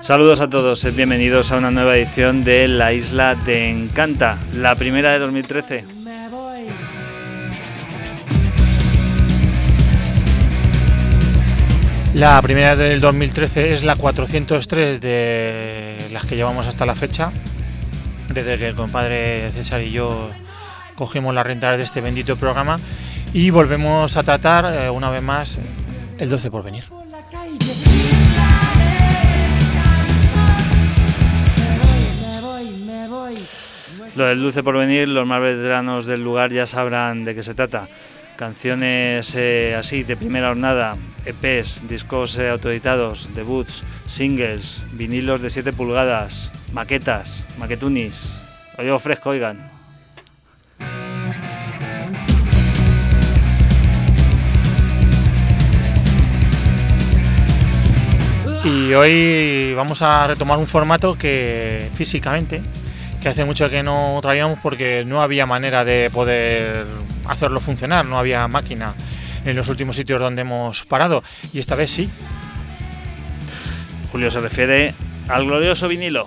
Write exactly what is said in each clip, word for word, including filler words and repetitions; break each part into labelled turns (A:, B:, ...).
A: Saludos a todos, bienvenidos a una nueva edición de La Isla de Encanta, la primera de dos mil trece.
B: La primera del dos mil trece es la cuatrocientos tres de las que llevamos hasta la fecha, desde que el compadre César y yo cogimos las riendas de este bendito programa y volvemos a tratar eh, una vez más el doce por venir.
A: Lo del dulce porvenir, los más veteranos del lugar ya sabrán de qué se trata. Canciones eh, así de primera jornada, E Pes, discos eh, autoeditados, debuts, singles, vinilos de siete pulgadas, maquetas, maquetunis. Lo llevo fresco, oigan.
B: Y hoy vamos a retomar un formato que físicamente, que hace mucho que no traíamos porque no había manera de poder hacerlo funcionar, no había máquina en los últimos sitios donde hemos parado, y esta vez sí.
A: Julio se refiere al glorioso vinilo.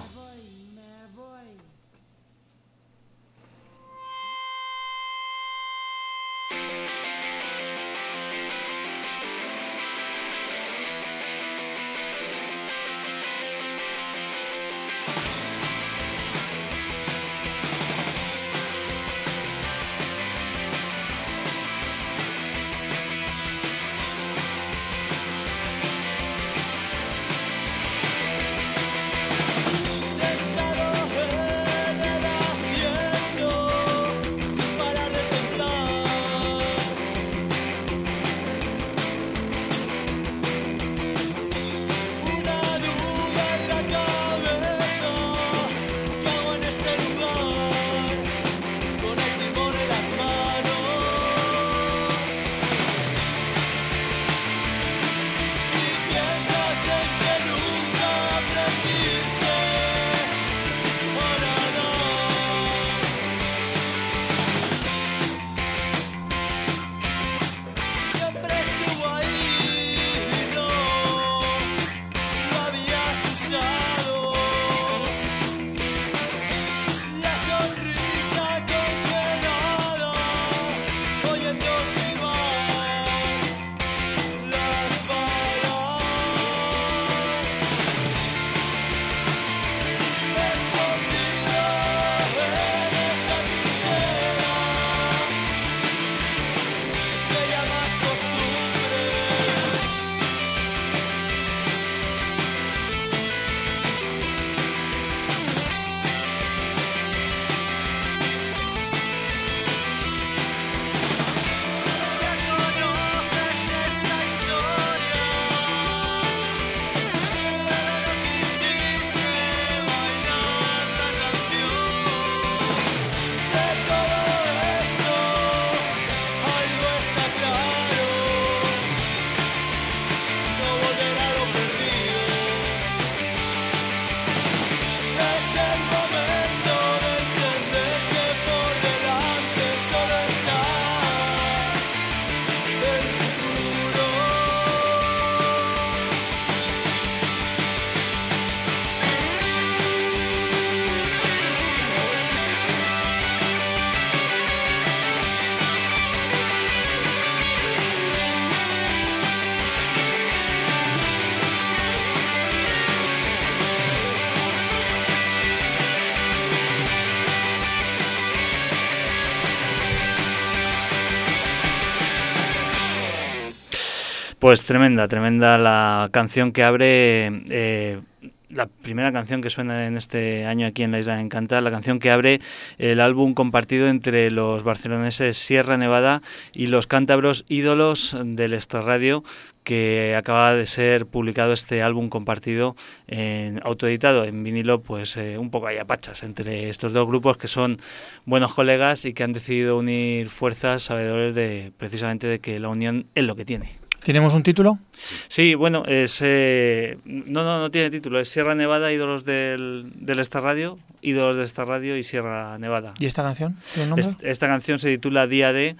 A: Pues tremenda, tremenda la canción que abre, eh, la primera canción que suena en este año aquí en La Isla de Encanta, la canción que abre el álbum compartido entre los barceloneses Sierra Nevada y los cántabros ídolos del Extrarradio, que acaba de ser publicado este álbum compartido, en autoeditado en vinilo, pues eh, un poco hay apachas entre estos dos grupos que son buenos colegas y que han decidido unir fuerzas, sabedores de precisamente de que la unión es lo que tiene.
B: ¿Tenemos un título?
A: Sí, bueno, es eh, no, no, no tiene título, es Sierra Nevada, ídolos del, del Extrarradio, ídolos de Extrarradio y Sierra Nevada.
B: ¿Y esta canción tiene nombre?
A: Est- esta canción se titula Día de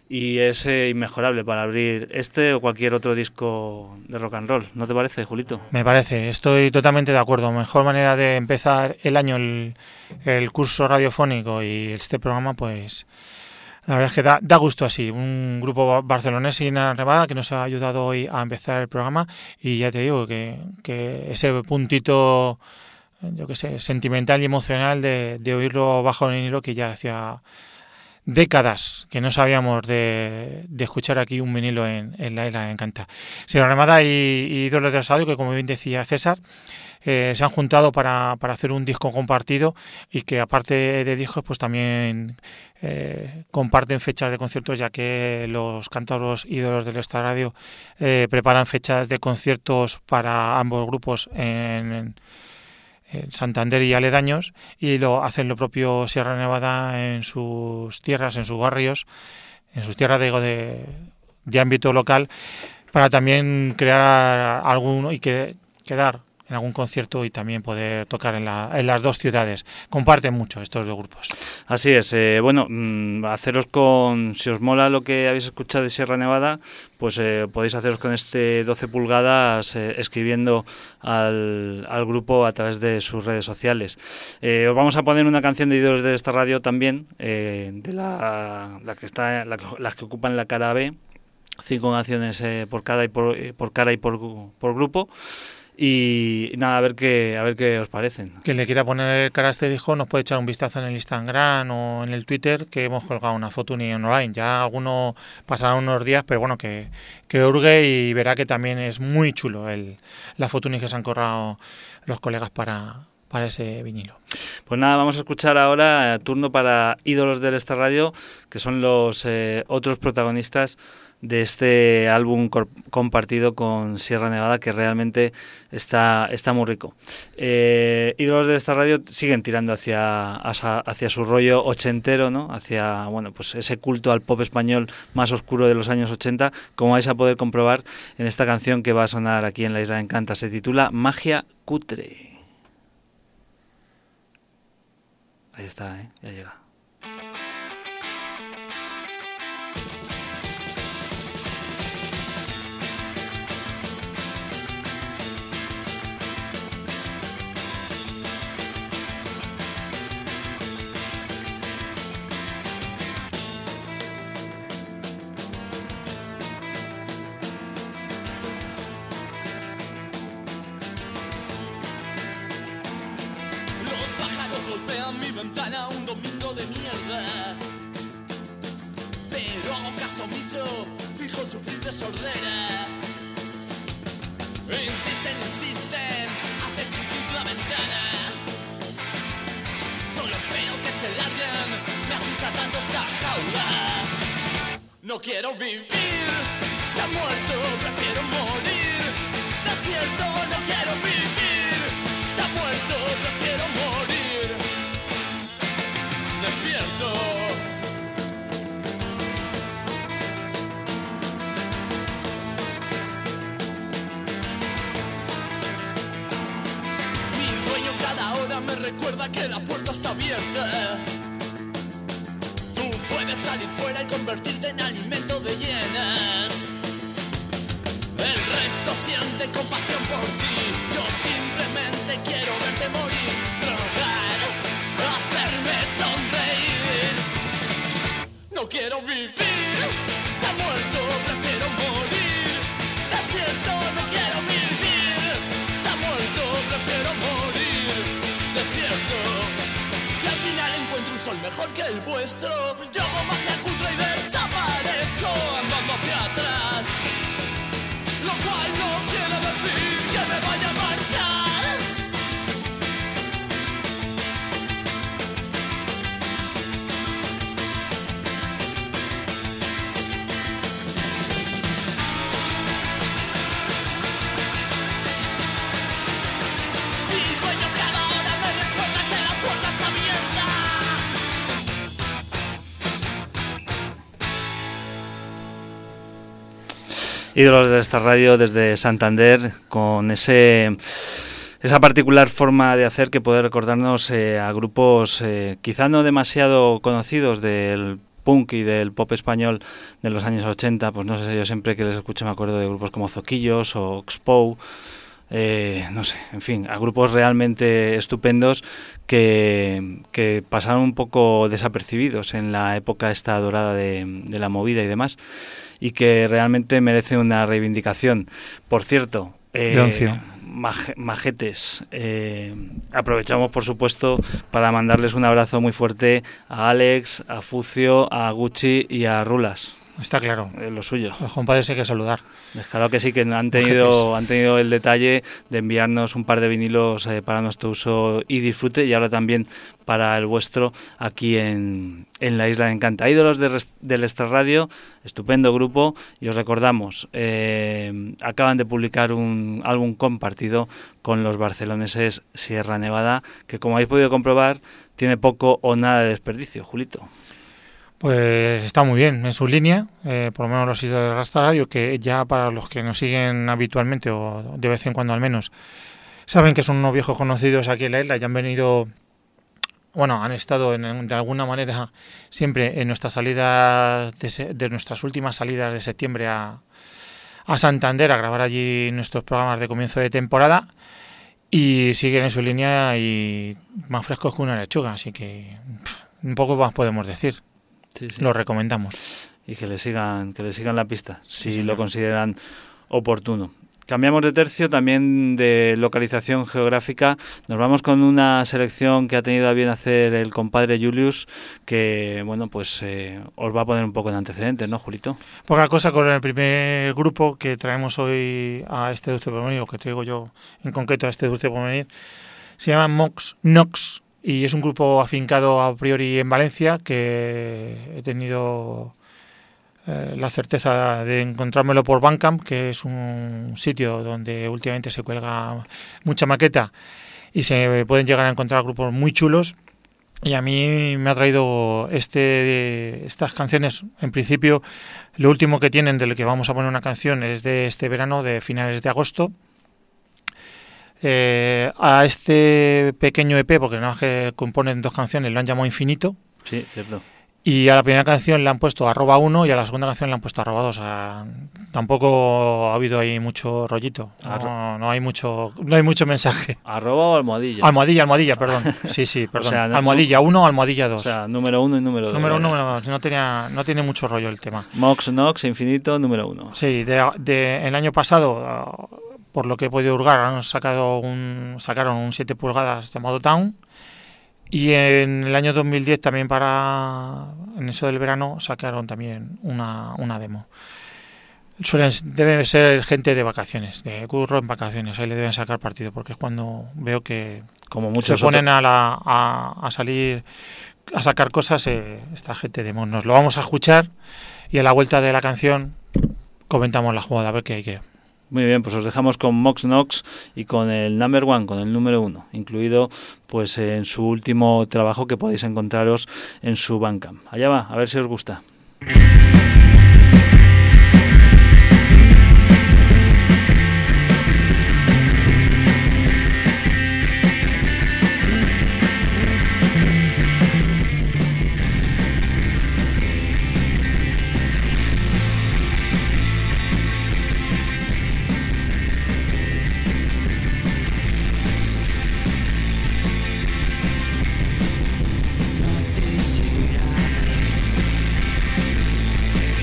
A: y es eh, inmejorable para abrir este o cualquier otro disco de rock and roll. ¿No te parece, Julito?
B: Me parece, estoy totalmente de acuerdo. Mejor manera de empezar el año, el, el curso radiofónico y este programa, pues la verdad es que da, da gusto así. Un grupo barcelonés y Nevada que nos ha ayudado hoy a empezar el programa, y ya te digo que, que ese puntito, yo qué sé, sentimental y emocional de, de oírlo bajo el vinilo, que ya hacía décadas que no sabíamos de, de escuchar aquí un vinilo en, en la Isla Encanta. Sierra Nevada y, y Ídolos del Estadio, que como bien decía César, eh, se han juntado para, para hacer un disco compartido, y que aparte de discos pues también eh, comparten fechas de conciertos, ya que los cántabros Ídolos del Estadio eh, preparan fechas de conciertos para ambos grupos en, en en Santander y aledaños, y lo hacen lo propio Sierra Nevada en sus tierras, en sus barrios, en sus tierras digo, de, de ámbito local, para también crear alguno y que, quedar en algún concierto y también poder tocar en, la, en las dos ciudades. Comparten mucho estos dos grupos.
A: Así es. Eh, bueno, mmm, haceros con, si os mola lo que habéis escuchado de Sierra Nevada, pues eh, podéis haceros con este doce pulgadas eh, escribiendo al, al grupo a través de sus redes sociales. Eh, os vamos a poner una canción de Ídolos de esta radio también, eh, de la, la que está, la, las que ocupan la cara B, cinco canciones eh, por cada y por, eh, por cara y por, por grupo. Y nada, a ver qué a ver qué os parecen.
B: Quien le quiera poner cara a este disco nos puede echar un vistazo en el Instagram o en el Twitter, que hemos colgado una foto ni online. Ya alguno pasará unos días, pero bueno, que, que hurgue y verá que también es muy chulo el, la foto que se han corrado los colegas para, para ese vinilo.
A: Pues nada, vamos a escuchar ahora eh, turno para Ídolos del Esta Radio, que son los eh, otros protagonistas de este álbum cor- compartido con Sierra Nevada, que realmente está, está muy rico. Eh, Ídolos de esta radio siguen tirando hacia, hacia, hacia su rollo ochentero, ¿no? Hacia, bueno, pues ese culto al pop español más oscuro de los años ochenta, como vais a poder comprobar en esta canción que va a sonar aquí en la Isla de Encanta. Se titula Magia Cutre. Ahí está, ¿eh? Ya llega.
C: Golpean mi ventana un domingo de mierda, pero hago caso omiso, fijo sufrir de sordera. Insisten, insisten, hacen critic la ventana. Solo espero que se larguen, me asusta tanto esta jaula. No quiero vivir, ya muerto, prefiero morir. Despierto, no quiero vivir, ya muerto, prefiero morir. Despierto. Mi dueño cada hora me recuerda que la puerta está abierta. Tú puedes salir fuera y convertirte en alimento de hienas. El resto siente compasión por ti. Yo simplemente quiero verte morir, drogar, hacerme sonreír. No quiero vivir, está muerto, prefiero morir. Despierto, no quiero vivir, está muerto, prefiero morir. Despierto, si al final encuentro un sol mejor que el vuestro, yo hago magia cutre y desaparezco andando hacia atrás. Lo cual no quiere decir que me vaya a marchar.
A: Ídolos de esta radio desde Santander, con ese esa particular forma de hacer que puede recordarnos eh, a grupos eh, quizá no demasiado conocidos del punk y del pop español de los años ochenta, pues no sé, yo siempre que les escucho me acuerdo de grupos como Zoquillos o Expo, eh, no sé, en fin, a grupos realmente estupendos que, que pasaron un poco desapercibidos en la época esta dorada de, de la movida y demás, y que realmente merece una reivindicación. Por cierto, eh, maj, majetes, eh, aprovechamos por supuesto para mandarles un abrazo muy fuerte a Alex, a Fucio, a Gucci y a Rulas.
B: Está claro.
A: Eh, lo suyo.
B: Los compadres hay que saludar.
A: Es claro que sí, que han tenido, han tenido el detalle de enviarnos un par de vinilos eh, para nuestro uso y disfrute, y ahora también para el vuestro aquí en, en la Isla de Encanta. Ídolos de, del Extrarradio, estupendo grupo, y os recordamos, eh, acaban de publicar un álbum compartido con los barceloneses Sierra Nevada, que como habéis podido comprobar, tiene poco o nada de desperdicio. Julito.
B: Pues está muy bien en su línea, eh, por lo menos los ídolos de Extrarradio, que ya para los que nos siguen habitualmente o de vez en cuando al menos, saben que son unos viejos conocidos aquí en la isla, ya han venido, bueno, han estado en, de alguna manera siempre en nuestras salidas, de, de nuestras últimas salidas de septiembre a, a Santander, a grabar allí nuestros programas de comienzo de temporada, y siguen en su línea y más frescos que una lechuga, así que pff, un poco más podemos decir. Sí, sí. Lo recomendamos.
A: Y que le sigan, que le sigan la pista, si sí, lo consideran oportuno. Cambiamos de tercio, también de localización geográfica. Nos vamos con una selección que ha tenido a bien hacer el compadre Julius, que bueno, pues eh, os va a poner un poco en antecedentes, ¿no, Julito?
B: Poca cosa con el primer grupo que traemos hoy a este Dulce Porvenir, o que traigo yo en concreto a este Dulce Porvenir. Se llama Mox Nox. Y es un grupo afincado a priori en Valencia, que he tenido eh, la certeza de encontrármelo por Bandcamp, que es un sitio donde últimamente se cuelga mucha maqueta y se pueden llegar a encontrar grupos muy chulos. Y a mí me ha traído este estas canciones. En principio, lo último que tienen, del que vamos a poner una canción, es de este verano, de finales de agosto. Eh, a este pequeño E P, porque no es que componen dos canciones, lo han llamado Infinito.
A: Sí, cierto.
B: Y a la primera canción le han puesto arroba uno y a la segunda canción le han puesto arroba dos. O sea, tampoco ha habido ahí mucho rollito. No, no hay mucho no hay mucho mensaje.
A: ¿Arroba o almohadilla?
B: Almohadilla, almohadilla, perdón. Sí, sí, perdón. O sea, no, almohadilla uno, almohadilla dos.
A: O sea, número uno y número dos.
B: Número uno, número dos. No, tenía, no tiene mucho rollo el tema.
A: Mox Nox, Infinito, número uno.
B: Sí, de, de, el año pasado, por lo que he podido hurgar, han sacado un, sacaron un siete pulgadas llamado Town. Y en el año dos mil diez también, para en eso del verano, sacaron también una, una demo. Suelen, debe ser gente de vacaciones, de curro en vacaciones, ahí le deben sacar partido, porque es cuando veo que
A: como muchos
B: se ponen a, la, a, a salir a sacar cosas eh, esta gente de Nos lo vamos a escuchar y a la vuelta de la canción comentamos la jugada, a ver qué hay que...
A: Muy bien, pues os dejamos con Mox Nox y con el number one, con el número uno, incluido pues en su último trabajo que podéis encontraros en su Bandcamp. Allá va, a ver si os gusta.
D: No te será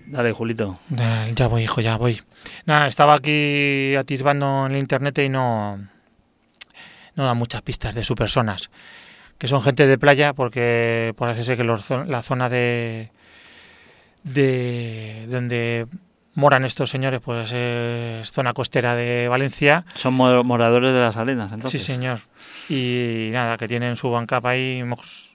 A: Dale, Julito.
B: Ya voy, hijo, ya voy. Nada, estaba aquí atisbando en el internet y no, no da muchas pistas de sus personas. Que son gente de playa, porque parece ser que los, la zona de, de donde moran estos señores pues es zona costera de Valencia.
A: Son moradores de las Arenas, entonces.
B: Sí, señor. Y nada, que tienen su Bandcamp ahí, mox,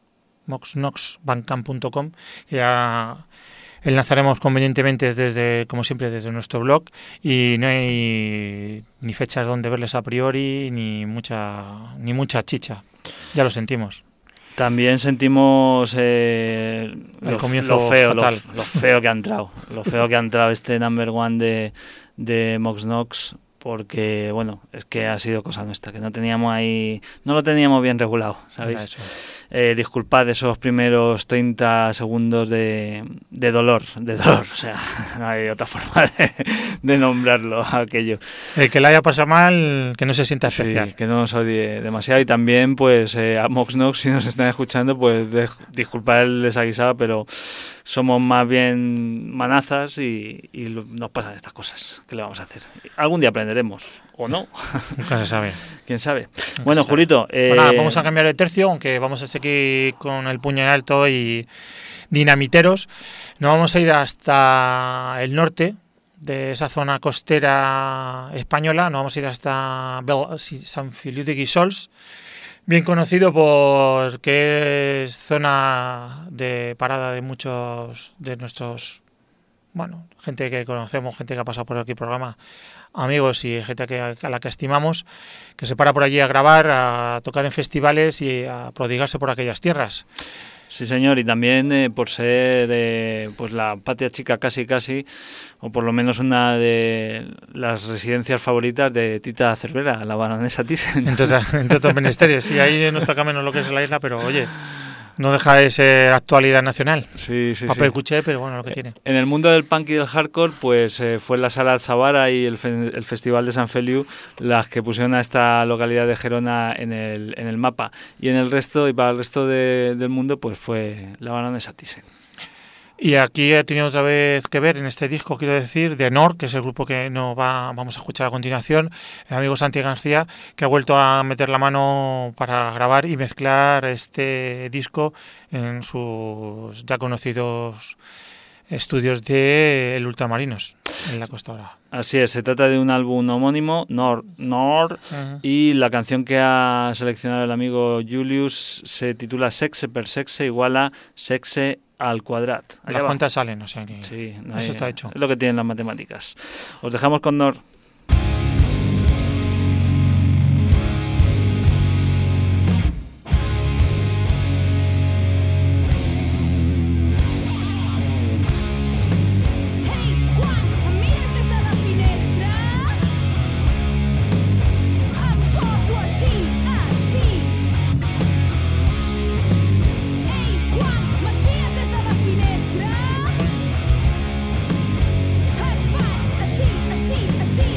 B: moxnox bandcamp punto com, que ya enlazaremos convenientemente desde, como siempre, desde nuestro blog, y no hay ni fechas donde verles a priori, ni mucha, ni mucha chicha. Ya lo sentimos.
A: También sentimos eh,
B: el
A: lo,
B: comienzo
A: lo feo, lo,
B: fatal.
A: lo feo que ha entrado, lo feo que ha entrado este number one de, de Moxnox, porque bueno, es que ha sido cosa nuestra, que no teníamos ahí, no lo teníamos bien regulado, ¿sabéis? Eh, disculpad esos primeros treinta segundos de, de dolor, de dolor, o sea, no hay otra forma de, de nombrarlo aquello.
B: El que la haya pasado mal, que no se sienta especial.
A: Sí, que no nos odie demasiado. Y también, pues, eh, a Moxnox, si nos están escuchando, pues, de, disculpad el desaguisado, pero somos más bien manazas y, y nos pasan estas cosas. ¿Qué le vamos a hacer? Algún día aprenderemos, o no.
B: Nunca se sabe.
A: ¿Quién sabe?
B: Nunca
A: bueno,
B: se sabe.
A: Julito... Eh...
B: Bueno, nada, vamos a cambiar de tercio, aunque vamos a seguir con el puño en alto y dinamiteros. Nos vamos a ir hasta el norte de esa zona costera española. Nos vamos a ir hasta Bel- Sant Feliu de Guíxols, bien conocido porque es zona de parada de muchos de nuestros, bueno, gente que conocemos, gente que ha pasado por aquí programa, amigos y gente que, a la que estimamos, que se para por allí a grabar, a tocar en festivales y a prodigarse por aquellas tierras.
A: Sí, señor, y también eh, por ser eh, pues la patria chica casi casi, o por lo menos una de las residencias favoritas de Tita Cervera, la baronesa Thyssen.
B: Entre, entre otros menesteres, sí, ahí no está menos lo que es la isla, pero oye, no deja de ser actualidad nacional.
A: Sí, sí,
B: Papel
A: sí.
B: cuché, pero bueno, lo que tiene.
A: En el mundo del punk y del hardcore, pues eh, fue la Sala Zavara y el, fe- el Festival de Sant Feliu las que pusieron a esta localidad de Gerona en el, en el mapa. Y en el resto, y para el resto de, del mundo, pues fue la baronesa Thyssen.
B: Y aquí he tenido otra vez que ver en este disco, quiero decir, de Nor, que es el grupo que no va, vamos a escuchar a continuación, el amigo Santi García, que ha vuelto a meter la mano para grabar y mezclar este disco en sus ya conocidos estudios de El Ultramarinos, en la Costa Brava.
A: Así es, se trata de un álbum homónimo, Nor, Nor, uh-huh. Y la canción que ha seleccionado el amigo Julius se titula Sexe per Sexe igual a Sexe al cuadrat.
B: Allá las va. Cuentas salen, o sea que
A: sí, no
B: eso
A: hay,
B: está hecho.
A: Es lo que tienen las matemáticas. Os dejamos con Nor.
D: Així, així,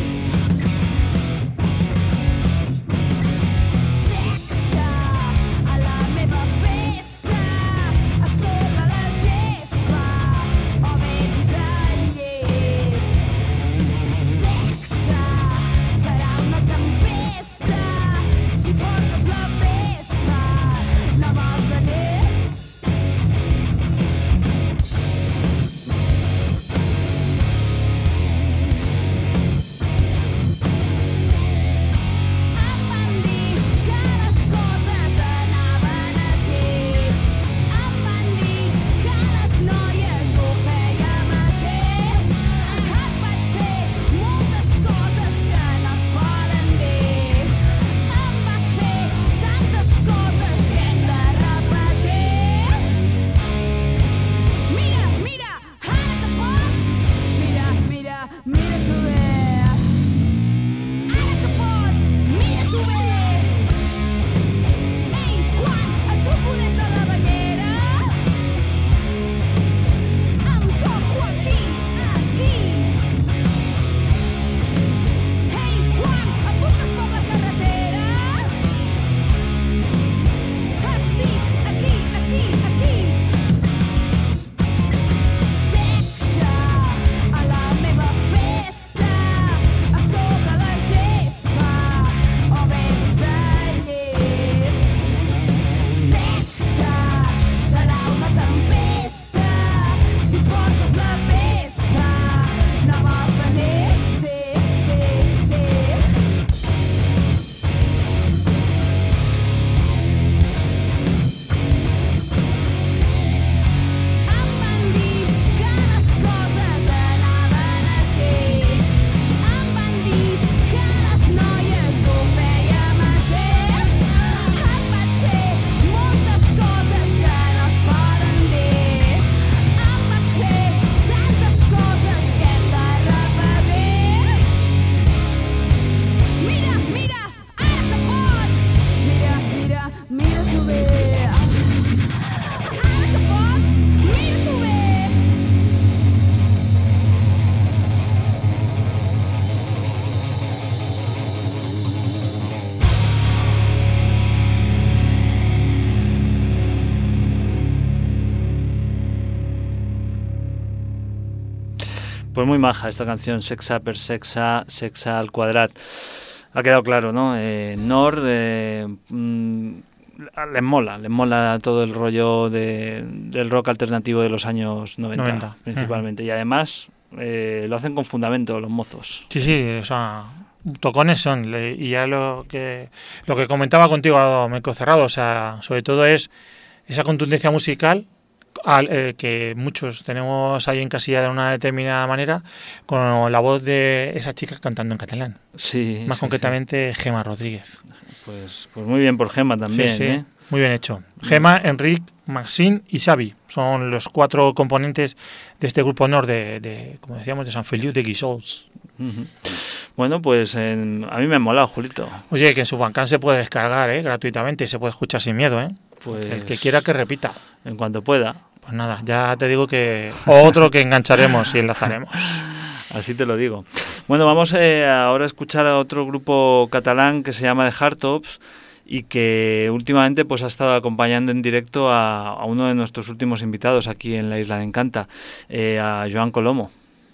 A: Pues muy maja esta canción, Sexa per Sexa, Sexa al Quadrat. Ha quedado claro, ¿no? Eh, Nord eh, mm, les mola, les mola todo el rollo de, del rock alternativo de los años noventa, noventa. principalmente. Uh-huh. Y además eh, lo hacen con fundamento los mozos.
B: Sí, sí, o sea, tocones son. Y ya lo que lo que comentaba contigo, Micro Cerrado, o sea, sobre todo es esa contundencia musical al, eh, que muchos tenemos ahí encasillada de una determinada manera, con la voz de esa chica cantando en catalán.
A: Sí.
B: Más
A: sí,
B: concretamente, sí. Gemma Rodríguez.
A: Pues, pues muy bien por Gemma también.
B: Sí, sí.
A: ¿eh?
B: Muy bien hecho. Gemma, Enric, Maxine y Xavi son los cuatro componentes de este grupo Nord de, de como decíamos, de Sant Feliu de Guíxols.
A: Uh-huh. Bueno, pues en, a mí me ha molado, Julito.
B: Oye, que en su Bandcamp se puede descargar ¿eh? gratuitamente y se puede escuchar sin miedo. ¿eh? Pues el que quiera que repita.
A: En cuanto pueda.
B: Pues nada, ya te digo que otro que engancharemos y enlazaremos.
A: Así te lo digo. Bueno, vamos eh, ahora a escuchar a otro grupo catalán que se llama The Hardtops y que últimamente pues ha estado acompañando en directo a, a uno de nuestros últimos invitados aquí en la Isla de Encanta, eh, a Joan Colomo.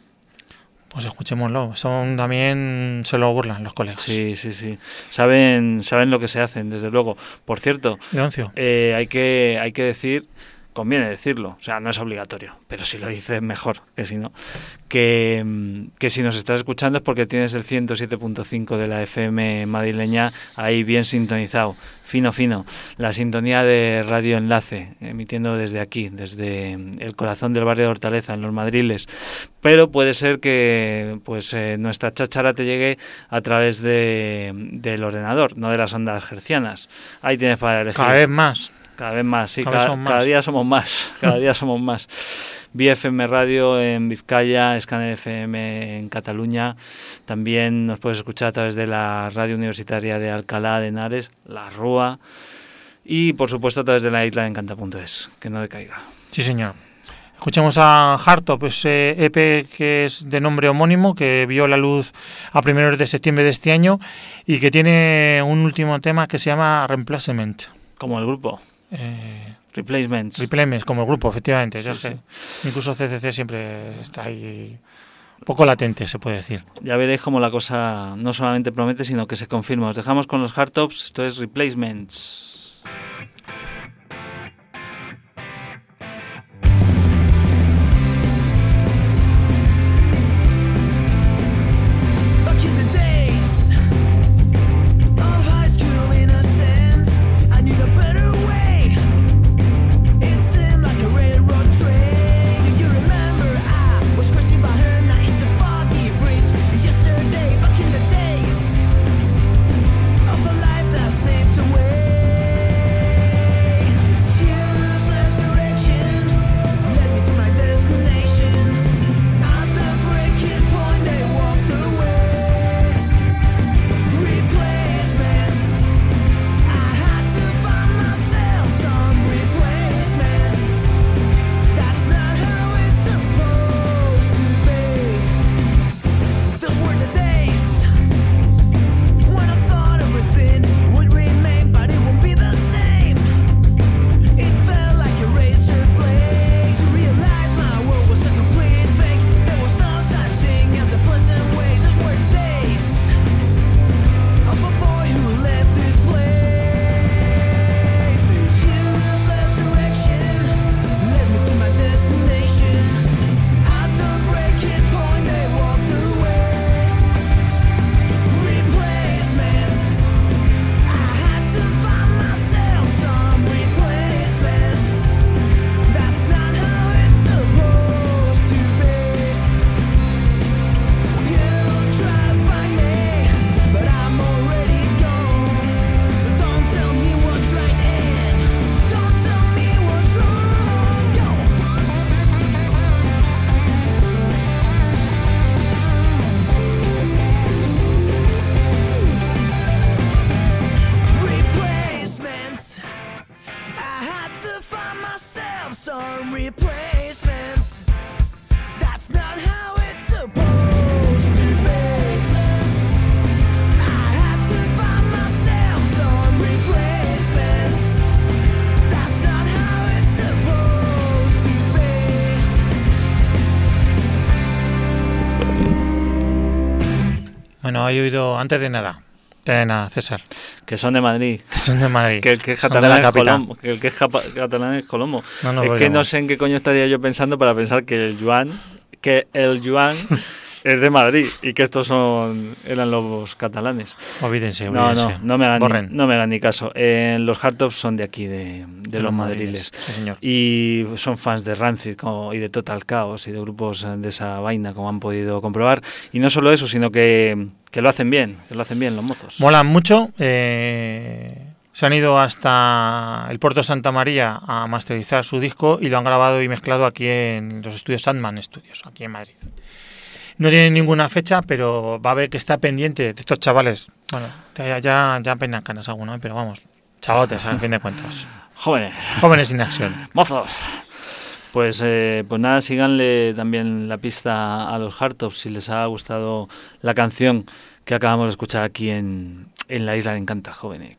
B: Pues escuchémoslo. Son también se lo burlan los colegas.
A: Sí, sí, sí. Saben, saben lo que se hacen, desde luego. Por cierto, eh, hay que, hay que decir, conviene decirlo, o sea, no es obligatorio, pero si lo dices mejor que si no, que, que si nos estás escuchando es porque tienes el ciento siete punto cinco de la F M madrileña ahí bien sintonizado, fino, fino. La sintonía de Radio Enlace, emitiendo desde aquí, desde el corazón del barrio de Hortaleza, en Los Madriles. Pero puede ser que pues eh, nuestra cháchara te llegue a través de del ordenador, no de las ondas hercianas. Ahí tienes para elegir.
B: Cada vez más.
A: Cada vez más, sí, cada, cada, más. cada día somos más, cada día somos más. V F M Radio en Vizcaya, Scanner F M en Cataluña. También nos puedes escuchar a través de la radio universitaria de Alcalá de Henares, La Rúa, y por supuesto a través de la isla de encanta punto es, que no decaiga.
B: Sí, señor. Escuchemos a Hardtop, ese E P que es de nombre homónimo, que vio la luz a primeros de septiembre de este año y que tiene un último tema que se llama Replacement.
A: Como el grupo.
B: Eh,
A: Replacements.
B: Replacements, como el grupo, efectivamente. Sí, sí. Que incluso C C C siempre está ahí un poco latente, se puede decir.
A: Ya veréis cómo la cosa no solamente promete, sino que se confirma. Os dejamos con los Hardtops, esto es Replacements.
B: no he oído antes de nada. De nada, César.
A: Que son de Madrid.
B: Que son de Madrid.
A: Que el que es
B: Son
A: catalán
B: de la
A: es
B: capital.
A: Colombo. Que el que es japa- catalán es Colombo.
B: No nos
A: es que
B: olvidemos.
A: no sé en qué coño estaría yo pensando para pensar que el yuan, que el yuan es de Madrid y que estos son eran los catalanes.
B: Olvídense,
A: No,
B: olvídense.
A: no, no me hagan,
B: Borren.
A: ni, no me hagan ni caso. Eh, los Hardtops son de aquí, de, de los, los madriles.
B: Sí, señor.
A: Y son fans de Rancid como, y de Total Chaos y de grupos de esa vaina, como han podido comprobar. Y no solo eso, sino que, que lo hacen bien, que lo hacen bien los mozos.
B: Molan mucho. Eh, se han ido hasta el puerto de Santa María a masterizar su disco y lo han grabado y mezclado aquí en los estudios Sandman Studios, aquí en Madrid. No tienen ninguna fecha, pero va a haber que estar pendiente de estos chavales. Bueno, ya, ya, ya peinan canas alguno, ¿eh? Pero vamos, chavotes, al fin de cuentas.
A: Jóvenes.
B: Jóvenes sin acción.
A: Mozos. Pues, eh, pues nada, síganle también la pista a los Hardtops si les ha gustado la canción que acabamos de escuchar aquí en, en La Isla de Encanta, jóvenes.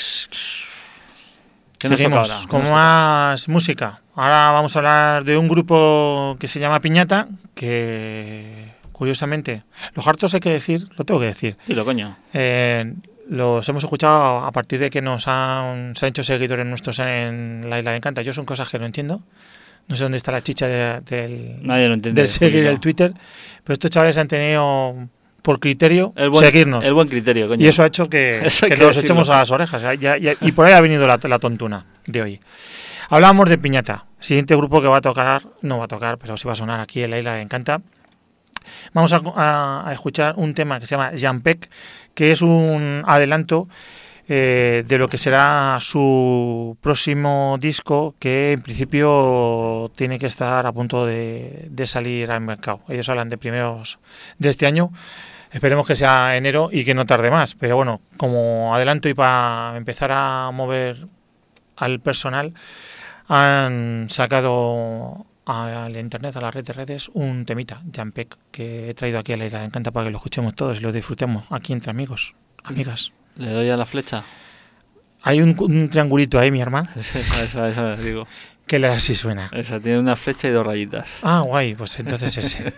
A: ¿Qué nos toca
B: Seguimos
A: ahora?
B: con
A: ¿Qué nos
B: más música. Ahora vamos a hablar de un grupo que se llama Piñata, que curiosamente, los Hardtops hay que decir, lo tengo que decir.
A: Dilo, coño.
B: Eh, los hemos escuchado a partir de que nos han, se han hecho seguidores nuestros en La Isla de Encanta. Yo son cosas que no entiendo. No sé dónde está la chicha de, del,
A: Nadie lo entiende.
B: del seguir el Twitter. Pero estos chavales han tenido por criterio
A: El buen,
B: seguirnos.
A: El buen criterio, coño.
B: Y eso ha hecho que,
A: Eso hay
B: que
A: que
B: nos
A: decirlo.
B: echemos a las orejas. Ya, ya, y por ahí ha venido la, la tontuna de hoy. Hablábamos de Piñata. Siguiente grupo que va a tocar, no va a tocar, pero sí va a sonar aquí en La Isla de Encanta. Vamos a, a, a escuchar un tema que se llama Jampec, que es un adelanto eh, de lo que será su próximo disco, que en principio tiene que estar a punto de, de salir al mercado. Ellos hablan de primeros de este año. Esperemos que sea enero y que no tarde más. Pero bueno, como adelanto y para empezar a mover al personal, han sacado al internet, a la red de redes, un temita, Jampec, que he traído aquí a La Isla de Encanta para que lo escuchemos todos y lo disfrutemos aquí entre amigos, amigas.
A: ¿Le doy a la flecha?
B: Hay un, un triangulito ahí, mi hermana,
A: Esa, esa, esa, digo.
B: que le así suena.
A: Esa tiene una flecha y dos rayitas.
B: Ah, guay, pues entonces ese.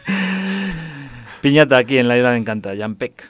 A: Piñata aquí en La Isla de Encanta, Jampec.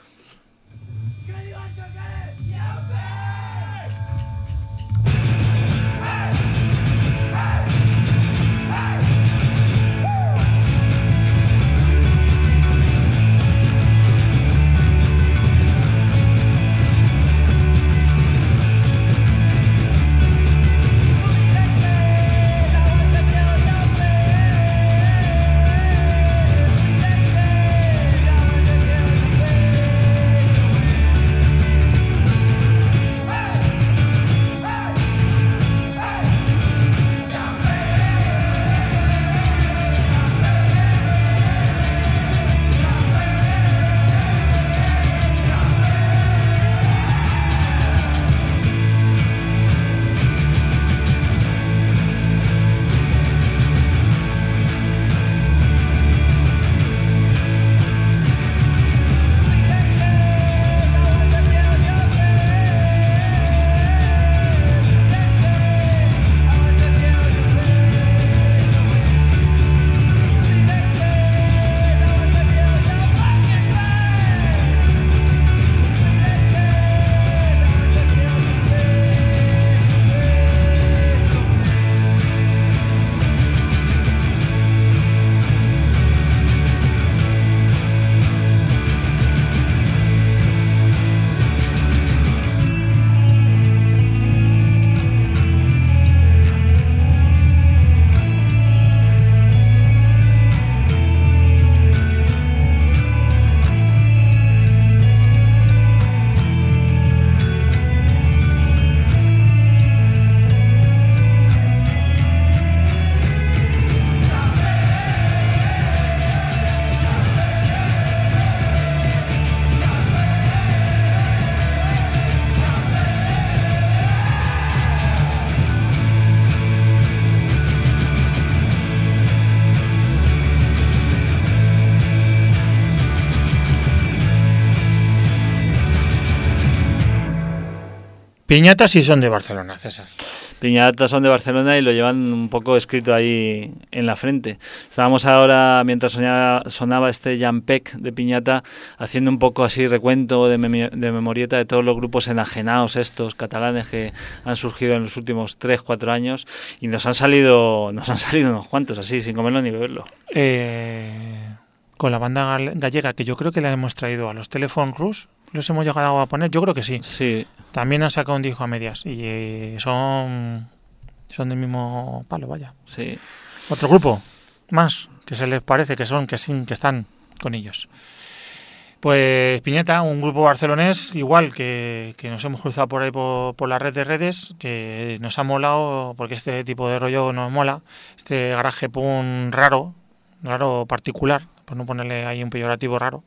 B: Piñatas sí son de Barcelona, César.
A: Piñata son de Barcelona y lo llevan un poco escrito ahí en la frente. Estábamos ahora, mientras sonaba, sonaba este Jampec de Piñata, haciendo un poco así recuento de, mem- de memorieta de todos los grupos enajenados estos catalanes que han surgido en los últimos tres, cuatro años, y nos han salido nos han salido unos cuantos así, sin comerlo ni beberlo.
B: Eh, con la banda gallega, que yo creo que la hemos traído a los Telephone Rus, los hemos llegado a poner, yo creo que sí.
A: Sí.
B: También han sacado un disco a medias y eh, son son del mismo palo, vaya.
A: Sí.
B: Otro grupo más que se les parece que son que sí, que están con ellos. Pues Piñata, un grupo barcelonés igual que, que nos hemos cruzado por ahí por, por la red de redes, que nos ha molado porque este tipo de rollo nos mola, este garaje punk raro, raro particular, por no ponerle ahí un peyorativo raro.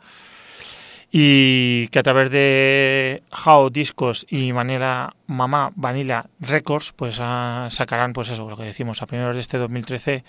B: Y que a través de How Discos y Manera Mamá Vanilla Records pues a, sacarán pues eso, lo que decimos, a primeros de este dos mil trece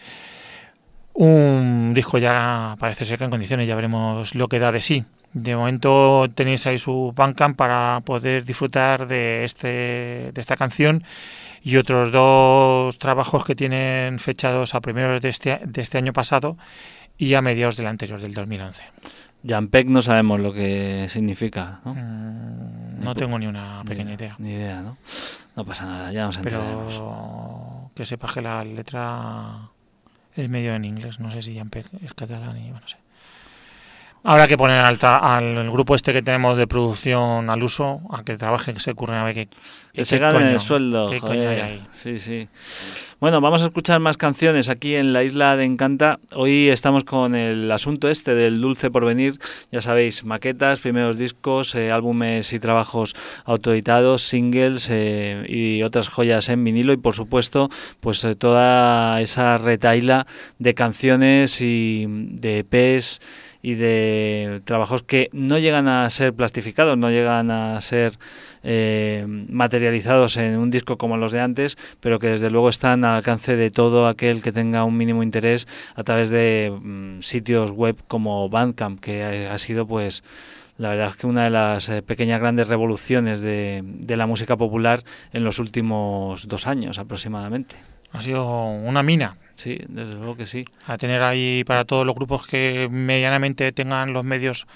B: un disco ya parece ser que en condiciones, ya veremos lo que da de sí. De momento tenéis ahí su Bandcamp para poder disfrutar de este de esta canción y otros dos trabajos que tienen fechados a primeros de este, de este año pasado y a mediados del anterior, del dos mil once.
A: Jampec no sabemos lo que significa, ¿no?
B: Mm, no tengo ni una pequeña
A: ni,
B: idea.
A: Ni idea, ¿no? No pasa nada, ya nos enteraremos.
B: Pero que sepas que la letra es medio en inglés, no sé si Jampec es catalán y bueno, no sé. Habrá que poner al, tra- al grupo este que tenemos de producción al uso, a que trabaje, que se curren a ver qué,
A: que se ganen el sueldo.
B: ¿Qué
A: joder.
B: coño hay ahí?
A: Sí, sí. Bueno, vamos a escuchar más canciones aquí en la isla de Encanta. Hoy estamos con el asunto este del dulce porvenir. Ya sabéis, maquetas, primeros discos, eh, álbumes y trabajos autoeditados, singles eh, y otras joyas en vinilo. Y por supuesto, pues eh, toda esa retaila de canciones y de E Pes y de trabajos que no llegan a ser plastificados, no llegan a ser eh, materializados en un disco como los de antes, pero que desde luego están al alcance de todo aquel que tenga un mínimo interés a través de mm, sitios web como Bandcamp, que ha sido pues la verdad es que una de las eh, pequeñas grandes revoluciones de, de la música popular en los últimos dos años aproximadamente.
B: Ha sido una mina.
A: Sí, desde luego que sí.
B: A tener ahí para todos los grupos que medianamente tengan los medios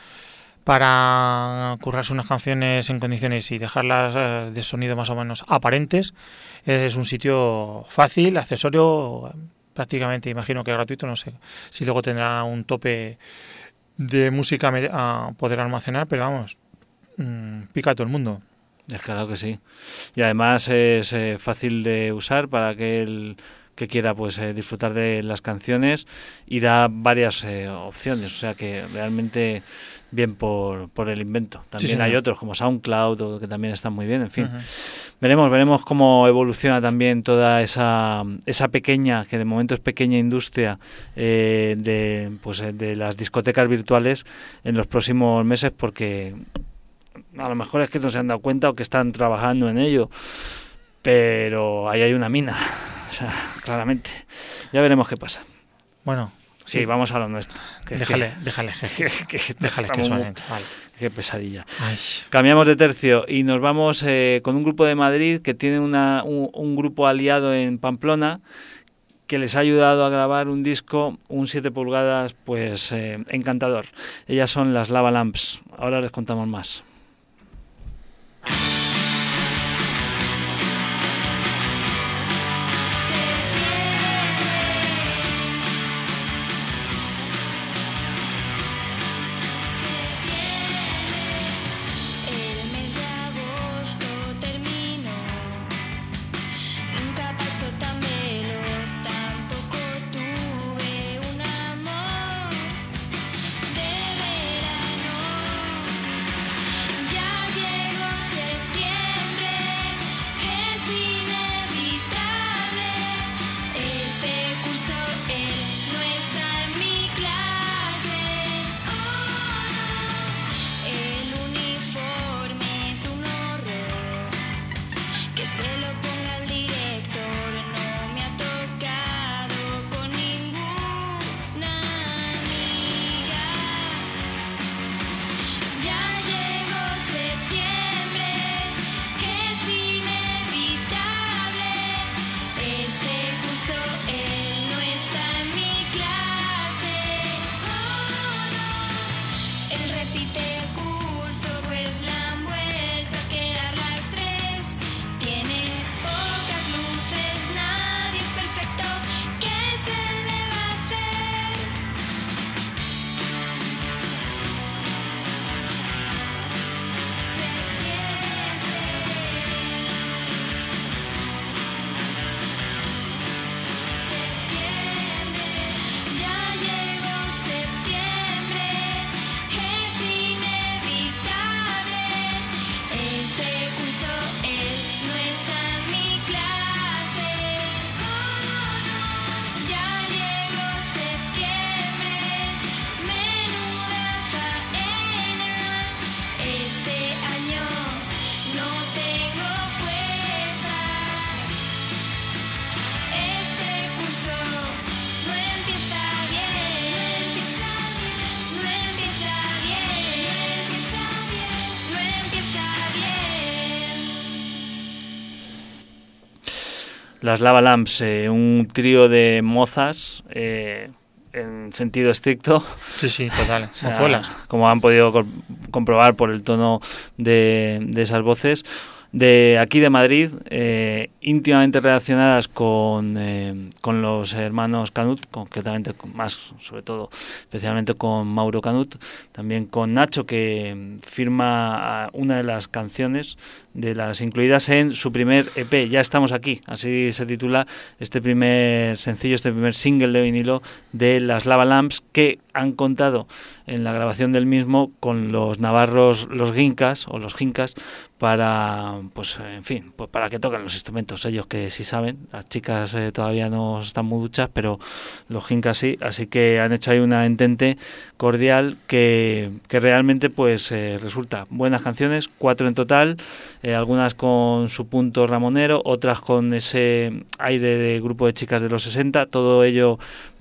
B: para currarse unas canciones en condiciones y dejarlas eh, de sonido más o menos aparentes. Es un sitio fácil, accesorio, prácticamente, imagino que gratuito, no sé si luego tendrá un tope de música a poder almacenar, pero vamos, mmm, pica a todo el mundo.
A: Es claro que sí. Y además es eh, fácil de usar para aquel que quiera pues eh, disfrutar de las canciones y da varias eh, opciones, o sea que realmente bien por, por el invento. También sí, hay otros como SoundCloud que también están muy bien, en fin. Uh-huh. Veremos, veremos cómo evoluciona también toda esa esa pequeña, que de momento es pequeña industria eh, de pues de las discotecas virtuales en los próximos meses, porque a lo mejor es que no se han dado cuenta o que están trabajando en ello, pero ahí hay una mina. O sea, claramente. Ya veremos qué pasa.
B: Bueno.
A: Sí, sí. Vamos a lo nuestro.
B: Que déjale, que, déjale, que, que, que, déjale que suenen, chaval.
A: Qué pesadilla.
B: Ay.
A: Cambiamos de tercio y nos vamos eh, con un grupo de Madrid que tiene una, un, un grupo aliado en Pamplona que les ha ayudado a grabar un disco, un siete pulgadas, pues eh, encantador. Ellas son las Lava Lamps. Ahora les contamos más. Las Lava Lamps, eh, un trío de mozas, eh, en sentido estricto.
B: Sí, sí, total,
A: O sea,
B: mozuelas.
A: como han podido co- comprobar por el tono de, de esas voces. De aquí de Madrid, eh, íntimamente relacionadas con, eh, con los hermanos Canut, concretamente con más, sobre todo, especialmente con Mauro Canut, también con Nacho, que firma una de las canciones de las incluidas en su primer E P, Ya estamos aquí, así se titula este primer sencillo, este primer single de vinilo de las Lava Lamps, que han contado en la grabación del mismo con los navarros, los Gincas o los Gincas, para, pues, en fin, pues para que toquen los instrumentos, ellos que sí saben, las chicas eh, todavía no están muy duchas, pero los Gincas sí, así que han hecho ahí una entente cordial que, que realmente pues eh, resulta buenas canciones, cuatro en total, eh, algunas con su punto ramonero, otras con ese aire de grupo de chicas de los sesenta, todo ello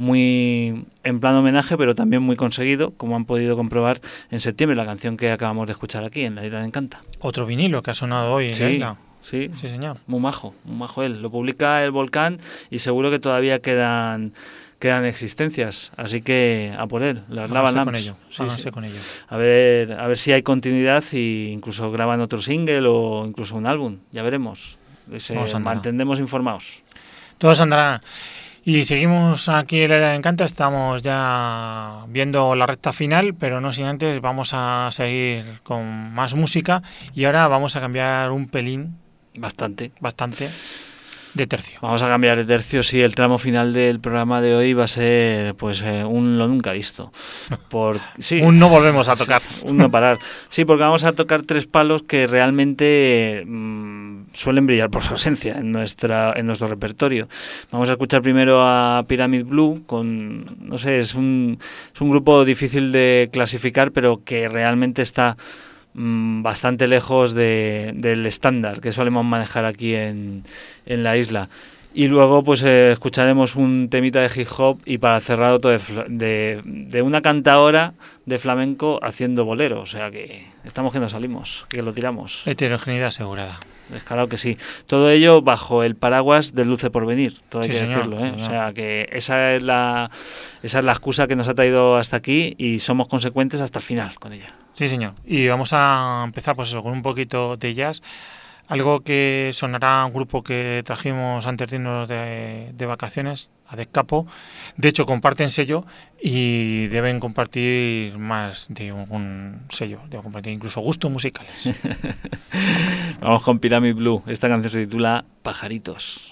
A: muy en plan homenaje, pero también muy conseguido, como han podido comprobar en septiembre, la canción que acabamos de escuchar aquí en La Isla de Encanta.
B: Otro vinilo que ha sonado hoy en
A: Sí,
B: la isla.
A: sí,
B: Sí, señor.
A: muy majo, muy majo él. Lo publica El Volcán y seguro que todavía quedan quedan existencias, así que a por él, las Lava
B: Háganse
A: Lamps.
B: con ello,
A: Sí,
B: háganse
A: sí.
B: con ello.
A: A ver, a ver si hay continuidad y incluso graban otro single o incluso un álbum, ya veremos. Se
B: Vamos a andar.
A: mantendremos informados.
B: Todos andarán. Y seguimos aquí en la Isla de Encanta, estamos ya viendo la recta final, pero no sin antes vamos a seguir con más música y ahora vamos a cambiar un pelín,
A: Bastante.
B: bastante, de tercio.
A: Vamos a cambiar de tercio, sí, el tramo final del programa de hoy va a ser pues eh, un lo nunca visto. Por, sí,
B: Un no volvemos a tocar.
A: un no parar. Sí, porque vamos a tocar tres palos que realmente mmm, suelen brillar por su ausencia en nuestra en nuestro repertorio. Vamos a escuchar primero a Pyramid Blue con, no sé, es un, es un grupo difícil de clasificar, pero que realmente está bastante lejos de, del estándar que solemos manejar aquí en, en la isla. Y luego pues eh, escucharemos un temita de hip hop y para cerrar otro de, de, de una cantaora de flamenco haciendo bolero. O sea que estamos que nos salimos, que lo tiramos.
B: Heterogeneidad asegurada.
A: Es claro que sí. Todo ello bajo el paraguas del Dulce Porvenir, todo hay
B: Sí,
A: que
B: señor,
A: decirlo, ¿eh?
B: señor.
A: O sea que esa es la esa es la excusa que nos ha traído hasta aquí y somos consecuentes hasta el final con ella.
B: Sí, señor. Y vamos a empezar pues eso, con un poquito de jazz. Algo que sonará a un grupo que trajimos antes de irnos de, de vacaciones, a Descapo. De hecho, comparten sello y deben compartir más de un sello, deben compartir incluso gustos musicales.
A: Vamos con Pyramid Blue. Esta canción se titula Pajaritos.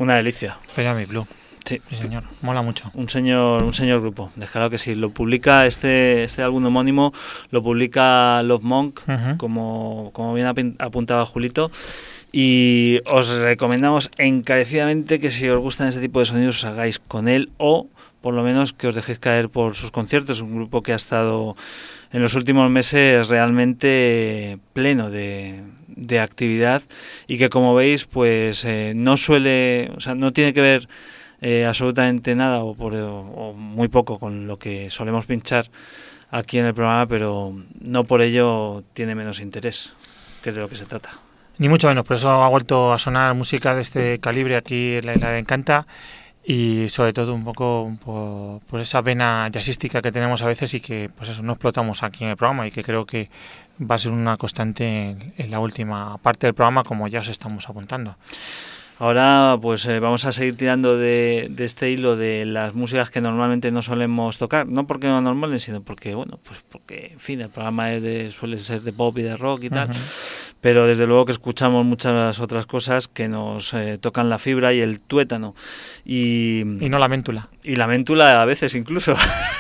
A: Una delicia.
B: Pyramid Blue.
A: Sí.
B: Sí, señor. Mola mucho.
A: Un señor, un señor grupo. Descarado que sí. Lo publica este, este álbum homónimo, lo publica Love Monk, uh-huh. como, como bien apuntaba Julito. Y os recomendamos encarecidamente que si os gustan este tipo de sonidos os hagáis con él, o por lo menos que os dejéis caer por sus conciertos. Es un grupo que ha estado en los últimos meses realmente pleno de, de actividad y que, como veis, pues eh, no suele, o sea, no tiene que ver eh, absolutamente nada o, por, o, o muy poco con lo que solemos pinchar aquí en el programa, pero no por ello tiene menos interés, que es de lo que se trata.
B: Ni mucho menos, por eso ha vuelto a sonar música de este calibre aquí en la Isla de Encanta, y sobre todo un poco por, por esa vena jazzística que tenemos a veces y que pues eso no explotamos aquí en el programa, y que creo que va a ser una constante en, en la última parte del programa, como ya os estamos apuntando.
A: Ahora pues eh, vamos a seguir tirando de, de este hilo de las músicas que normalmente no solemos tocar, no porque no normales, sino porque, bueno, pues porque, en fin, el programa es de, suele ser de pop y de rock y tal, uh-huh. pero desde luego que escuchamos muchas otras cosas que nos eh, tocan la fibra y el tuétano. Y,
B: y no la méntula.
A: Y la méntula a veces incluso.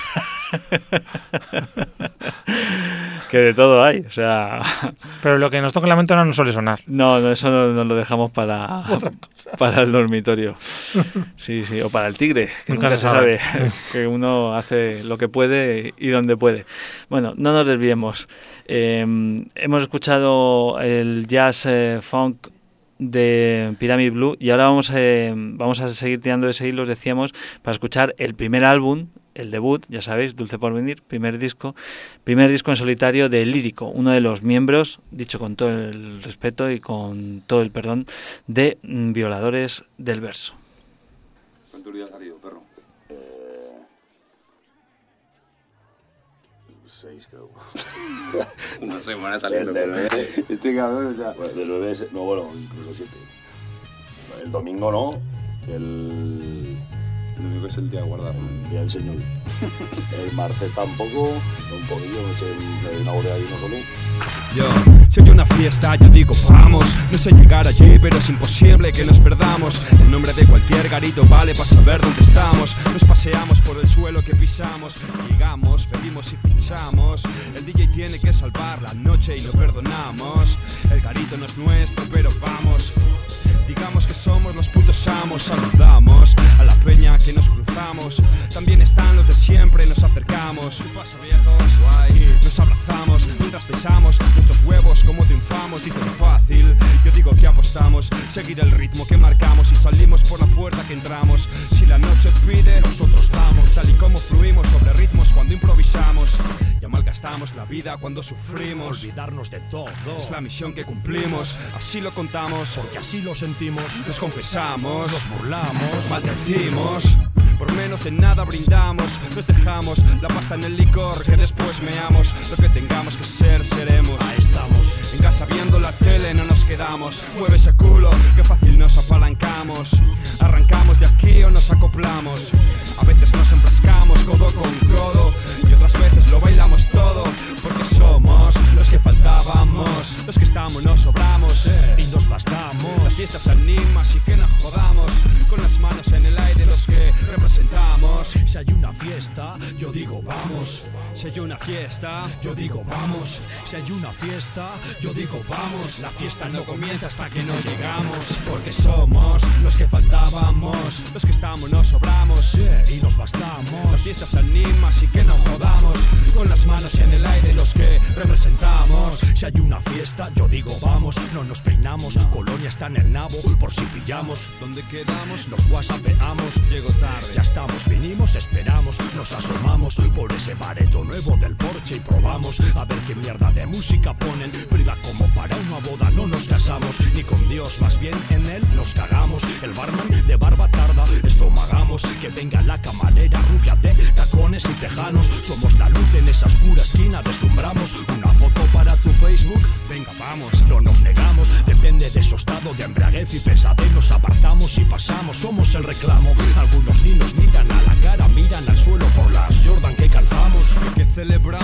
A: Que de todo hay, o sea...
B: Pero lo que nos toca en la méntula no suele sonar.
A: No, no, eso no, no lo dejamos para, para el dormitorio. Sí, sí, o para el tigre, que nunca, nunca se sabe, sabe. Que uno hace lo que puede y donde puede. Bueno, no nos desviemos. Eh, hemos escuchado el jazz eh, funk de Pyramid Blue y ahora vamos, eh, vamos a seguir tirando ese hilo, decíamos, para escuchar el primer álbum, el debut, ya sabéis, Dulce Porvenir, primer disco, primer disco en solitario de Lírico, uno de los miembros, dicho con todo el respeto y con todo el perdón, de Violadores del Verso.
D: ¿Cuántos días ha salido, perro?
E: Eh, seis, creo.
D: Una semana saliendo.
E: Del nueve,
D: este cabrón, o sea...
E: Pues del nueve, no, bueno, incluso siete. El domingo no, el...
D: El único es el día de guardar.
E: El día del Señor. El martes tampoco, un poquillo, no sé, me inauguré ahí uno solo.
F: Yo, si hay una fiesta, yo digo vamos. No sé llegar allí, pero es imposible que nos perdamos. El nombre de cualquier garito vale para saber dónde estamos. Nos paseamos por el suelo que pisamos. Llegamos, pedimos y fichamos. El D J tiene que salvar la noche y lo perdonamos. El garito no es nuestro, pero vamos. Digamos que somos los putos amos. Saludamos a la peña que nos cruzamos. También están los de siempre, nos acercamos. ¿Qué pasa, viejos? Guay. Nos abrazamos mientras pesamos nuestros huevos, como triunfamos. Dicen fácil, yo digo que apostamos. Seguir el ritmo que marcamos y salimos por la puerta que entramos. Si la noche pide, nosotros vamos. Tal y como fluimos sobre ritmos cuando improvisamos. Ya malgastamos la vida cuando sufrimos.
G: Olvidarnos de todo
F: es la misión que cumplimos. Así lo contamos,
G: porque así lo sentimos.
F: Nos confesamos,
G: nos burlamos,
F: maldecimos. Por menos de nada brindamos. Nos dejamos la pasta en el licor que después meamos. Lo que tengamos que ser, seremos.
G: Ahí estamos.
F: En casa viendo la tele no nos quedamos. Mueve ese culo, que fácil nos apalancamos. Arrancamos de aquí o nos acoplamos. A veces nos enfrascamos codo con codo y otras veces lo bailamos todo. Porque somos los que faltábamos. Los que estamos nos sobramos
G: y nos bastamos.
F: Las fiestas animan, así que no jodamos. Con las manos en el aire los que representamos.
G: Si hay una fiesta, yo digo vamos.
F: Si hay una fiesta,
G: yo digo vamos. Si hay una fiesta, yo digo vamos. La fiesta no comienza hasta que no llegamos.
F: Porque somos los que faltábamos. Los que estamos nos sobramos
G: sí, y nos bastamos.
F: Las fiestas animan, así que no jodamos. Con las manos en el aire los que representamos.
G: Si hay una fiesta, yo digo vamos. No nos peinamos, Colonia está en el nabo. Por si pillamos,
F: ¿dónde quedamos?
G: Nos whatsappeamos.
F: Llego tarde,
G: ya estamos, vinimos, esperamos. Nos asomamos por ese bareto nuevo del porche y probamos a ver qué mierda de música ponen. Priva como para una boda, no nos casamos ni con Dios, más bien en él nos cagamos. El barman de barba tarda, estomagamos. Que venga la camarera rubia de tacones y tejanos. Somos la luz en esa oscura esquina, deslumbramos. Una foto para tu Facebook, venga vamos. No nos negamos, depende de su estado de embriaguez y pesadez. Nos apartamos y pasamos, somos el reclamo. Algunos ni nos miran a la cara, miran al suelo por las Jordan que calzamos.
F: ¿Qué celebramos?
G: ¿Qué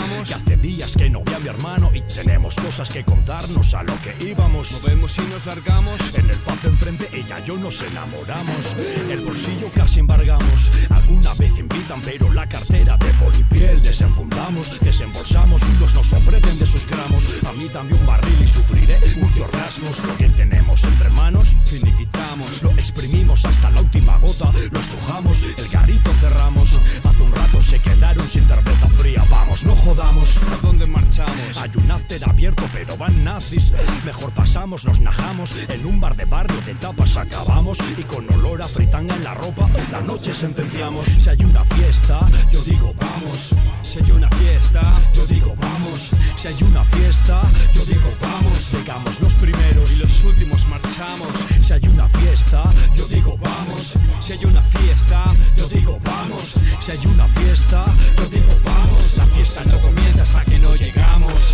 G: Hace días que no vi a mi hermano y tenemos cosas que contarnos a lo que íbamos.
F: Nos vemos y nos largamos.
G: En el pub enfrente ella y yo nos enamoramos. El bolsillo casi embargamos. Alguna vez invitan pero la cartera de polipiel desenfundamos, desembolsamos. Unos nos ofrecen de sus gramos. A mí también un barril y sufriré multiorgasmos. Lo que tenemos entre manos
F: finiquitamos.
G: Lo exprimimos hasta la última gota. Lo estrujamos, el garito cerramos. Hace un rato se quedaron sin cerveza fría. Vamos, no jodamos.
F: ¿A dónde marchamos?
G: Hay un after abierto pero van nazis. Mejor pasamos, nos najamos. En un bar de barrio de tapas acabamos. Y con olor a fritanga en la ropa la noche sentenciamos. Si hay una fiesta, yo digo vamos.
F: Si hay una fiesta,
G: yo digo vamos. Si hay una fiesta, yo digo vamos. Llegamos los primeros
F: y los últimos marchamos.
G: Si hay una fiesta, yo digo vamos.
F: Si hay una fiesta,
G: yo digo vamos. Si hay una fiesta, yo digo vamos. La fiesta no comienza hasta que no llegamos.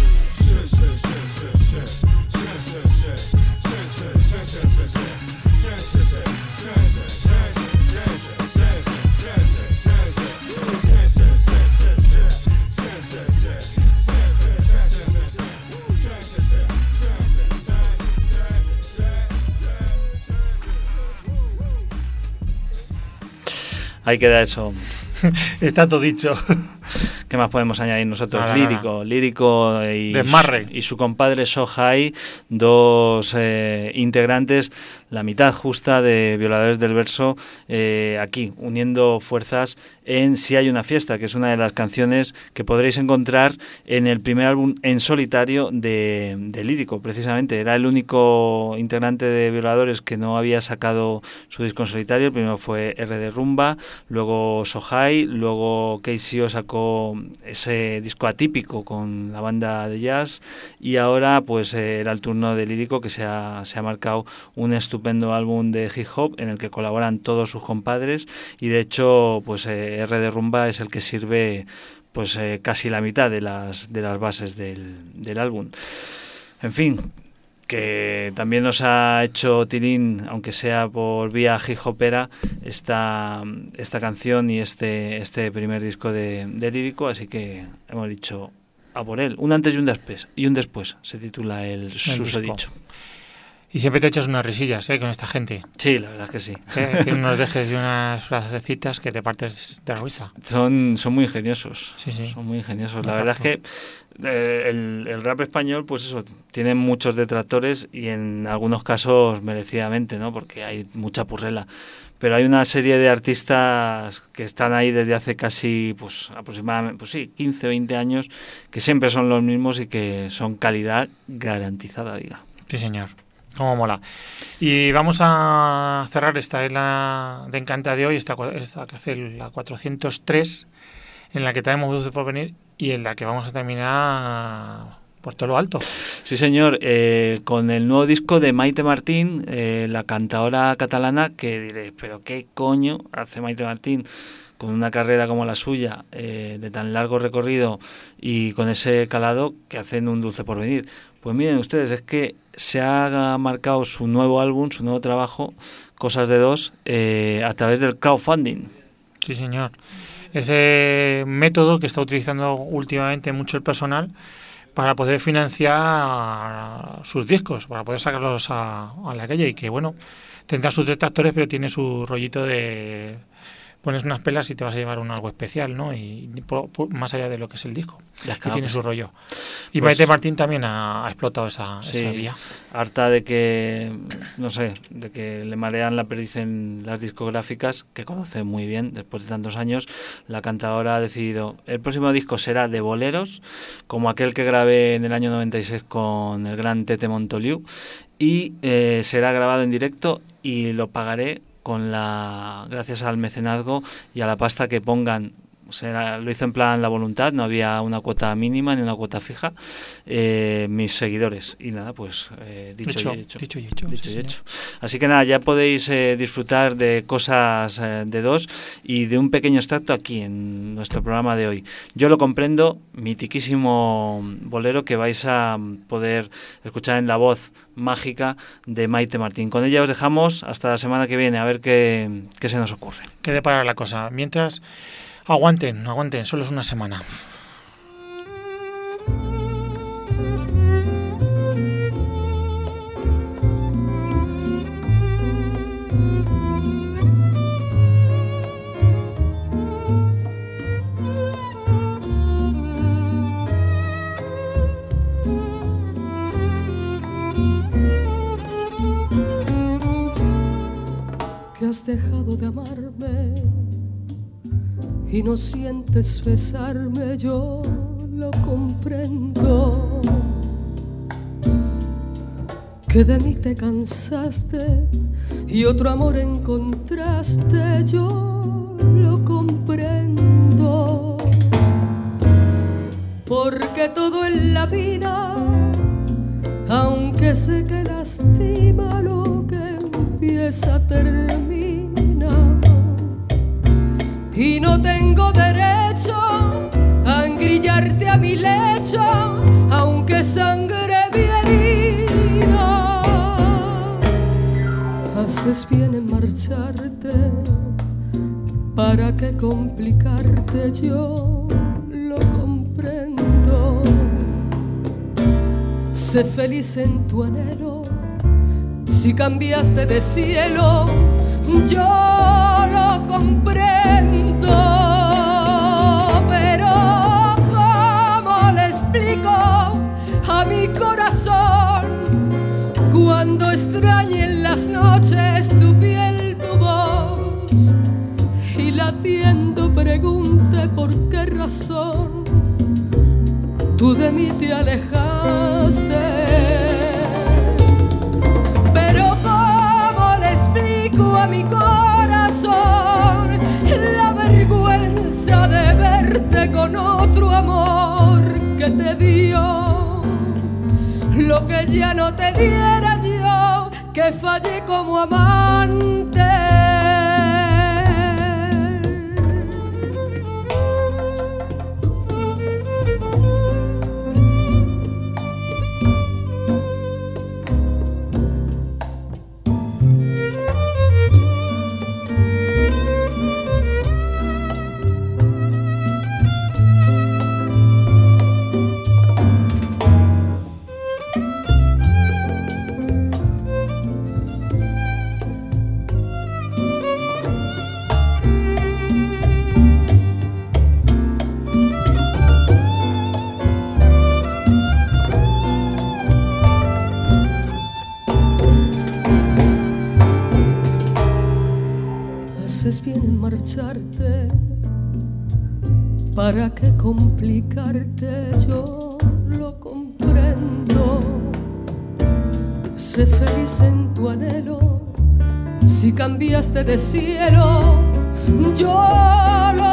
A: Ahí queda eso.
B: Está todo dicho.
A: ¿Qué más podemos añadir nosotros?
B: Nada,
A: lírico,
B: nada.
A: lírico y,
B: Desmarre.
A: y su compadre Sohai, dos eh, integrantes, la mitad justa de Violadores del Verso, eh, aquí, uniendo fuerzas en Si hay una fiesta, que es una de las canciones que podréis encontrar en el primer álbum en solitario de, de Lírico, precisamente. Era el único integrante de Violadores que no había sacado su disco en solitario. El primero fue R de Rumba, luego Sohai, luego K C O sacó ese disco atípico con la banda de jazz, y ahora pues eh, era el turno de Lírico, que se ha, se ha marcado un estupendo álbum de hip hop en el que colaboran todos sus compadres, y de hecho pues eh, R de Rumba es el que sirve pues eh, casi la mitad de las de las bases del, del álbum. En fin, que también nos ha hecho tilín, aunque sea por vía hip hopera, esta, esta canción y este, este primer disco de, de Lírico, así que hemos dicho a por él. Un antes y un después, y un después se titula el, el susodicho.
B: Y siempre te echas unas risillas, ¿eh? Con esta gente.
A: Sí, la verdad es que sí.
B: ¿Eh? Tiene unos dejes y unas frasecitas que te partes de risa.
A: Son, son muy ingeniosos.
B: Sí, sí.
A: Son muy ingeniosos.
B: Me
A: la verdad
B: parto.
A: es que eh, el, el rap español, pues eso, tiene muchos detractores y en algunos casos merecidamente, ¿no? Porque hay mucha purrela. Pero hay una serie de artistas que están ahí desde hace casi, pues aproximadamente, pues sí, quince o veinte años, que siempre son los mismos y que son calidad garantizada, diga.
B: Sí, señor. Cómo mola. Y vamos a cerrar esta isla de Encanta de hoy, esta, esta que hace la cuatrocientos tres, en la que traemos Dulce por venir y en la que vamos a terminar por todo lo alto.
A: Sí, señor, eh, con el nuevo disco de Maite Martín, eh, la cantadora catalana, que diréis, pero ¿qué coño hace Maite Martín con una carrera como la suya, eh, de tan largo recorrido y con ese calado, que hacen un Dulce por venir? Pues miren ustedes, es que se ha marcado su nuevo álbum, su nuevo trabajo, Cosas de Dos, eh, a través del crowdfunding.
B: Sí, señor. Ese método que está utilizando últimamente mucho el personal para poder financiar sus discos, para poder sacarlos a, a la calle, y que, bueno, tendrá sus detractores, pero tiene su rollito de... Pones unas pelas y te vas a llevar un algo especial, ¿no? Y por, por, más allá de lo que es el disco,
A: Ya
B: que tiene
A: pues,
B: su rollo. Y
A: pues,
B: Maite Martín también ha, ha explotado esa,
A: sí,
B: esa vía.
A: Harta de que, no sé, de que le marean la perdiz en las discográficas, que conoce muy bien después de tantos años, la cantadora ha decidido, el próximo disco será de boleros, como aquel que grabé en el año noventa y seis con el gran Tete Montoliu, y eh, será grabado en directo y lo pagaré con la gracias al mecenazgo y a la pasta que pongan. O sea, lo hizo en plan la voluntad, no había una cuota mínima ni una cuota fija, eh, mis seguidores. Y nada, pues eh, dicho,
B: Dicho,
A: y hecho.
B: dicho y hecho,
A: Dicho
B: sí,
A: y hecho. Así que nada, ya podéis eh, disfrutar de Cosas eh, de Dos y de un pequeño extracto aquí en nuestro programa de hoy. Yo lo comprendo, mitiquísimo bolero que vais a poder escuchar en la voz mágica de Maite Martín. Con ella os dejamos hasta la semana que viene, a ver qué, qué se nos ocurre.
B: Que depara la cosa. Mientras... Aguanten, aguanten, solo es una semana.
H: has dejado de amarme y no sientes besarme, yo lo comprendo. Que de mí te cansaste y otro amor encontraste, yo lo comprendo. Porque todo en la vida, aunque sé que lastima, lo que empieza termina. Y no tengo derecho a engrillarte a mi lecho, aunque sangre mi herida. Haces bien en marcharte, ¿para qué complicarte? Yo lo comprendo. Sé feliz en tu anhelo, si cambiaste de cielo, yo lo comprendo. Pero ¿cómo le explico a mi corazón cuando extrañe en las noches tu piel, tu voz, y latiendo pregunte por qué razón tú de mí te alejaste? Pero ¿cómo le explico a mi corazón la vergüenza de verte con otro amor que te dio lo que ya no te diera yo, que fallé como amante? ¿Para qué complicarte? Yo lo comprendo. Sé feliz en tu anhelo, si cambiaste de cielo, yo lo